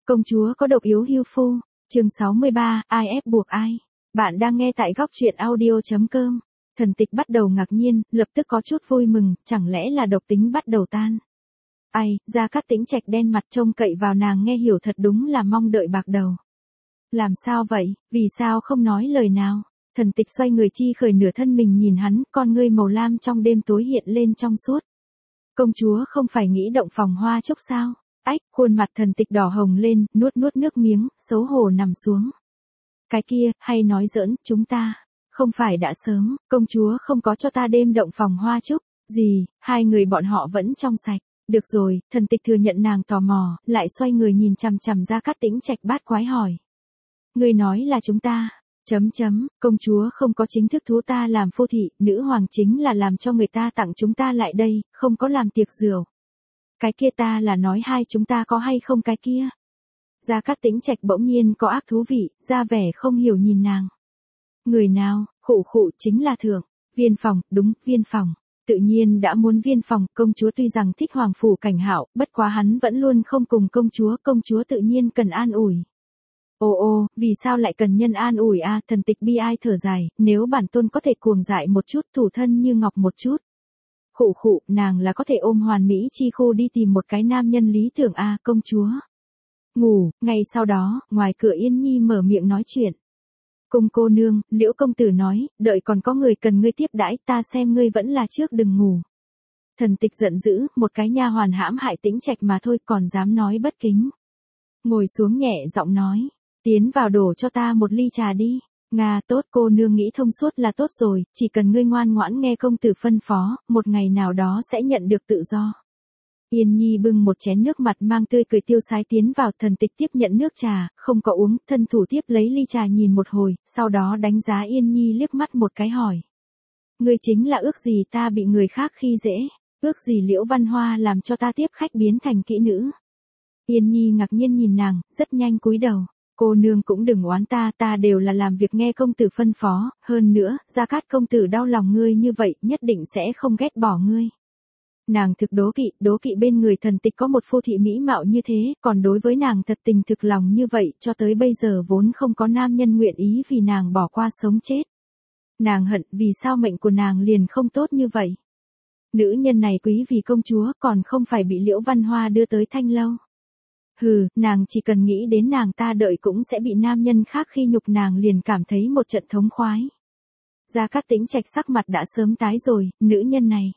Công chúa có độc yếu hưu phu. Chương 63, ai ép buộc ai? Bạn đang nghe tại góc truyện audio.com. Thần Tịch bắt đầu ngạc nhiên, lập tức có chút vui mừng, chẳng lẽ là độc tính bắt đầu tan. Ai, Gia Cát Tĩnh Trạch đen mặt trông cậy vào nàng nghe hiểu thật đúng là mong đợi bạc đầu. Làm sao vậy, vì sao không nói lời nào? Thần Tịch xoay người chi khởi nửa thân mình nhìn hắn, con ngươi màu lam trong đêm tối hiện lên trong suốt. Công chúa không phải nghĩ động phòng hoa chốc sao? Ách, khuôn mặt Thần Tịch đỏ hồng lên, nuốt nước miếng, xấu hổ nằm xuống. Cái kia, hay nói giỡn, chúng ta, không phải đã sớm, công chúa không có cho ta đêm động phòng hoa chúc, gì, hai người bọn họ vẫn trong sạch. Được rồi, Thần Tịch thừa nhận nàng tò mò, lại xoay người nhìn chằm chằm Gia Cát Tĩnh Trạch bát quái hỏi. Ngươi nói là chúng ta, công chúa không có chính thức thú ta làm phu thị, nữ hoàng chính là làm cho người ta tặng chúng ta lại đây, không có làm tiệc rượu. Cái kia ta là nói hai chúng ta có hay không cái kia. Gia Cát Tĩnh Trạch bỗng nhiên có ác thú vị, ra vẻ không hiểu nhìn nàng. Người nào, khụ chính là Thượng, Viên Phòng, đúng, Viên Phòng. Tự nhiên đã muốn Viên Phòng, công chúa tuy rằng thích hoàng phủ Cảnh Hạo, bất quá hắn vẫn luôn không cùng công chúa tự nhiên cần an ủi. Ô, vì sao lại cần nhân an ủi a? Thần Tịch bi ai thở dài, nếu bản tôn có thể cuồng dại một chút, thủ thân như ngọc một chút. Khụ, nàng là có thể ôm hoàn mỹ chi khu đi tìm một cái nam nhân lý tưởng a, công chúa. Ngủ, ngay sau đó, ngoài cửa Yên Nhi mở miệng nói chuyện. Cung cô nương, Liễu công tử nói, đợi còn có người cần ngươi tiếp đãi, ta xem ngươi vẫn là trước đừng ngủ. Thần Tịch giận dữ, một cái nha hoàn hãm hại Tĩnh Trạch mà thôi còn dám nói bất kính. Ngồi xuống nhẹ giọng nói, tiến vào đổ cho ta một ly trà đi. Nga, tốt, cô nương nghĩ thông suốt là tốt rồi, chỉ cần ngươi ngoan ngoãn nghe công tử phân phó, một ngày nào đó sẽ nhận được tự do. Yên Nhi bưng một chén nước mặt mang tươi cười tiêu sái tiến vào, Thần Tịch tiếp nhận nước trà, không có uống, thân thủ tiếp lấy ly trà nhìn một hồi, sau đó đánh giá Yên Nhi liếc mắt một cái hỏi. Ngươi chính là ước gì ta bị người khác khi dễ, ước gì Liễu Văn Hoa làm cho ta tiếp khách biến thành kỹ nữ. Yên Nhi ngạc nhiên nhìn nàng, rất nhanh cúi đầu. Cô nương cũng đừng oán ta đều là làm việc nghe công tử phân phó, hơn nữa, Gia Cát công tử đau lòng ngươi như vậy, nhất định sẽ không ghét bỏ ngươi. Nàng thực đố kỵ bên người Thần Tịch có một phu thị mỹ mạo như thế, còn đối với nàng thật tình thực lòng như vậy, cho tới bây giờ vốn không có nam nhân nguyện ý vì nàng bỏ qua sống chết. Nàng hận vì sao mệnh của nàng liền không tốt như vậy. Nữ nhân này quý vì công chúa còn không phải bị Liễu Văn Hoa đưa tới Thanh Lâu. Hừ, nàng chỉ cần nghĩ đến nàng ta đợi cũng sẽ bị nam nhân khác khi nhục nàng liền cảm thấy một trận thống khoái. Gia Cát Tĩnh Trạch sắc mặt đã sớm tái rồi, nữ nhân này.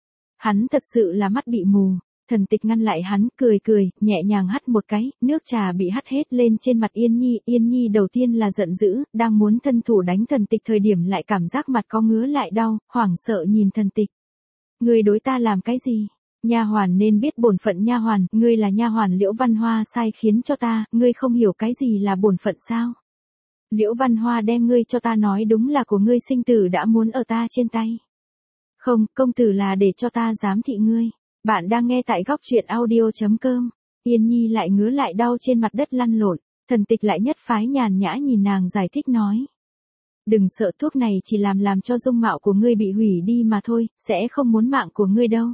Hắn thật sự là mắt bị mù. Thần Tịch ngăn lại hắn, cười, nhẹ nhàng hắt một cái, nước trà bị hắt hết lên trên mặt Yên Nhi đầu tiên là giận dữ, đang muốn thân thủ đánh Thần Tịch thời điểm lại cảm giác mặt có ngứa lại đau, hoảng sợ nhìn Thần Tịch. Ngươi đối ta làm cái gì? Nha hoàn nên biết bổn phận nha hoàn, ngươi là nha hoàn Liễu Văn Hoa sai khiến cho ta, ngươi không hiểu cái gì là bổn phận sao? Liễu Văn Hoa đem ngươi cho ta nói đúng là của ngươi sinh tử đã muốn ở ta trên tay. Không, công tử là để cho ta giám thị ngươi. Bạn đang nghe tại góc truyện audio.com. Yên Nhi lại ngứa lại đau trên mặt đất lăn lộn, Thần Tịch lại nhất phái nhàn nhã nhìn nàng giải thích nói. Đừng sợ, thuốc này chỉ làm cho dung mạo của ngươi bị hủy đi mà thôi, sẽ không muốn mạng của ngươi đâu.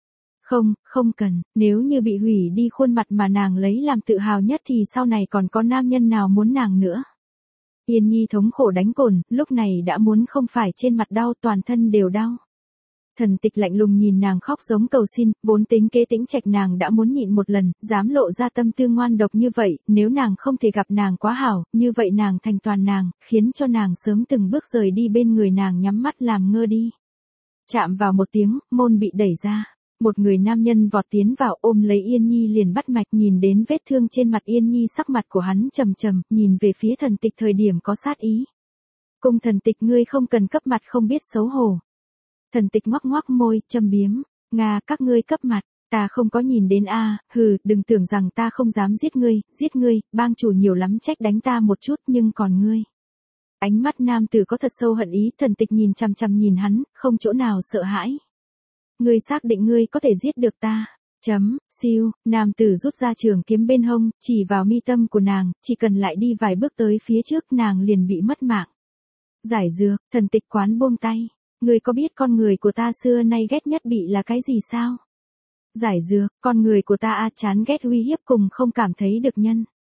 Không cần, nếu như bị hủy đi khuôn mặt mà nàng lấy làm tự hào nhất thì sau này còn có nam nhân nào muốn nàng nữa. Yên Nhi thống khổ đánh cồn, lúc này đã muốn không phải trên mặt đau toàn thân đều đau. Thần Tịch lạnh lùng nhìn nàng khóc giống cầu xin, vốn tính kế Tĩnh Trạch nàng đã muốn nhịn một lần, dám lộ ra tâm tư ngoan độc như vậy, nếu nàng không thể gặp nàng quá hảo, như vậy nàng thành toàn nàng, khiến cho nàng sớm từng bước rời đi bên người nàng nhắm mắt làm ngơ đi. Chạm vào một tiếng, môn bị đẩy ra. Một người nam nhân vọt tiến vào ôm lấy Yên Nhi liền bắt mạch nhìn đến vết thương trên mặt Yên Nhi sắc mặt của hắn trầm, nhìn về phía Thần Tịch thời điểm có sát ý. Cung Thần Tịch ngươi không cần cấp mặt không biết xấu hổ. Thần Tịch ngoắc môi, châm biếm, Nga các ngươi cấp mặt, ta không có nhìn đến a, hừ, đừng tưởng rằng ta không dám giết ngươi, bang chủ nhiều lắm trách đánh ta một chút nhưng còn ngươi. Ánh mắt nam tử có thật sâu hận ý, Thần Tịch nhìn chằm nhìn hắn, không chỗ nào sợ hãi. Ngươi xác định ngươi có thể giết được ta. Siêu, nam tử rút ra trường kiếm bên hông, chỉ vào mi tâm của nàng, chỉ cần lại đi vài bước tới phía trước nàng liền bị mất mạng. Giải dược, Thần Tịch quán buông tay. Ngươi có biết con người của ta xưa nay ghét nhất bị là cái gì sao? Giải dược, con người của ta chán ghét uy hiếp cùng không cảm thấy được nhân.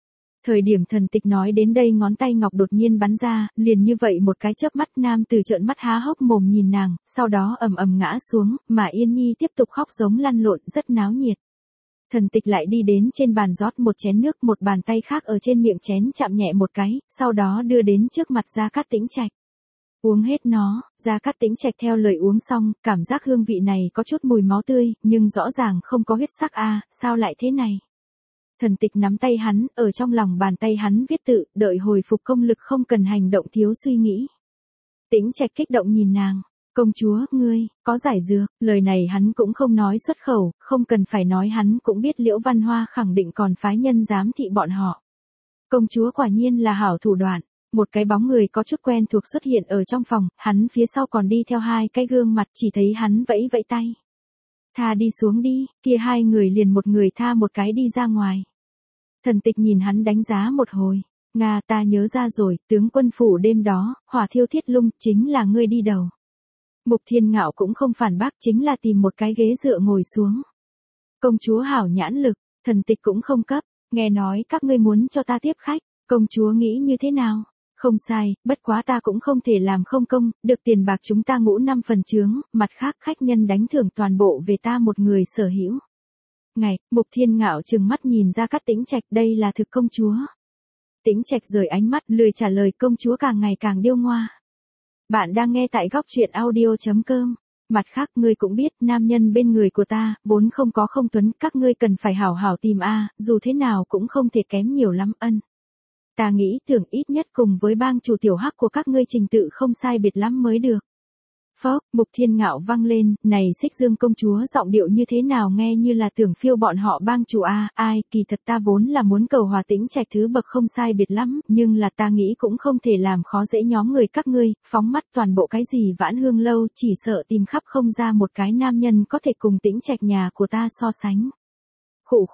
Thời điểm Thần Tịch nói đến đây ngón tay ngọc đột nhiên bắn ra, liền như vậy một cái chớp mắt nam từ trợn mắt há hốc mồm nhìn nàng, sau đó ầm ầm ngã xuống, mà Yên Nhi tiếp tục khóc giống lăn lộn rất náo nhiệt. Thần Tịch lại đi đến trên bàn rót một chén nước, một bàn tay khác ở trên miệng chén chạm nhẹ một cái, sau đó đưa đến trước mặt Gia Cát Tĩnh Trạch. Uống hết nó, Gia Cát Tĩnh Trạch theo lời uống xong, cảm giác hương vị này có chút mùi máu tươi, nhưng rõ ràng không có huyết sắc a, sao lại thế này? Thần Tịch nắm tay hắn, ở trong lòng bàn tay hắn viết tự, đợi hồi phục công lực không cần hành động thiếu suy nghĩ. Tĩnh Trạch kích động nhìn nàng, công chúa, ngươi, có giải dược, lời này hắn cũng không nói xuất khẩu, không cần phải nói hắn cũng biết Liễu Văn Hoa khẳng định còn phái nhân giám thị bọn họ. Công chúa quả nhiên là hảo thủ đoạn, một cái bóng người có chút quen thuộc xuất hiện ở trong phòng, hắn phía sau còn đi theo hai cái gương mặt, chỉ thấy hắn vẫy vẫy tay. Tha đi xuống đi, kia hai người liền một người tha một cái đi ra ngoài. Thần Tịch nhìn hắn đánh giá một hồi, Nga ta nhớ ra rồi, tướng quân phủ đêm đó, hỏa thiêu thiết lung, chính là ngươi đi đầu. Mục Thiên Ngạo cũng không phản bác, chính là tìm một cái ghế dựa ngồi xuống. Công chúa hảo nhãn lực, Thần Tịch cũng không cấp, nghe nói các ngươi muốn cho ta tiếp khách, công chúa nghĩ như thế nào? Không sai, bất quá ta cũng không thể làm không công, được tiền bạc chúng ta ngũ 5 phần chướng, mặt khác khách nhân đánh thưởng toàn bộ về ta một người sở hữu. Ngày, Mục Thiên Ngạo trừng mắt nhìn Gia Cát Tĩnh Trạch, đây là thực công chúa. Tĩnh Trạch rời ánh mắt, lười trả lời, công chúa càng ngày càng điêu ngoa. Bạn đang nghe tại góc truyện audio.com. Mặt khác ngươi cũng biết, nam nhân bên người của ta, vốn không có không tuấn, các ngươi cần phải hảo hảo tìm a, dù thế nào cũng không thể kém nhiều lắm ân. Ta nghĩ tưởng ít nhất cùng với bang chủ tiểu hắc của các ngươi trình tự không sai biệt lắm mới được. Phốc, Mục Thiên Ngạo vang lên, này Xích Dương công chúa giọng điệu như thế nào nghe như là tưởng phiêu bọn họ bang chủ a, ai, kỳ thật ta vốn là muốn cầu hòa Tĩnh Trạch thứ bậc không sai biệt lắm, nhưng là ta nghĩ cũng không thể làm khó dễ nhóm người các ngươi, phóng mắt toàn bộ cái gì Vãn Hương lâu, chỉ sợ tìm khắp không ra một cái nam nhân có thể cùng Tĩnh Trạch nhà của ta so sánh. Khụ,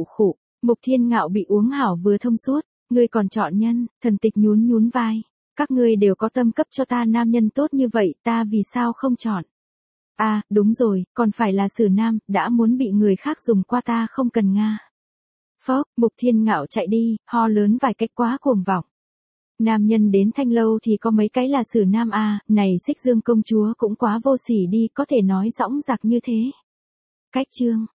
Mục Thiên Ngạo bị uống hảo vừa thông suốt, ngươi còn chọn nhân, Thần Tịch nhún vai. Các ngươi đều có tâm cấp cho ta nam nhân tốt như vậy, ta vì sao không chọn? À, đúng rồi, còn phải là Sử Nam, đã muốn bị người khác dùng qua ta không cần Nga. Phốc, Mục Thiên Ngạo chạy đi, ho lớn vài cách quá cuồng vọng. Nam nhân đến Thanh lâu thì có mấy cái là Sử Nam à, này Xích Dương công chúa cũng quá vô sỉ đi, có thể nói dõng dạc như thế. Cách chương.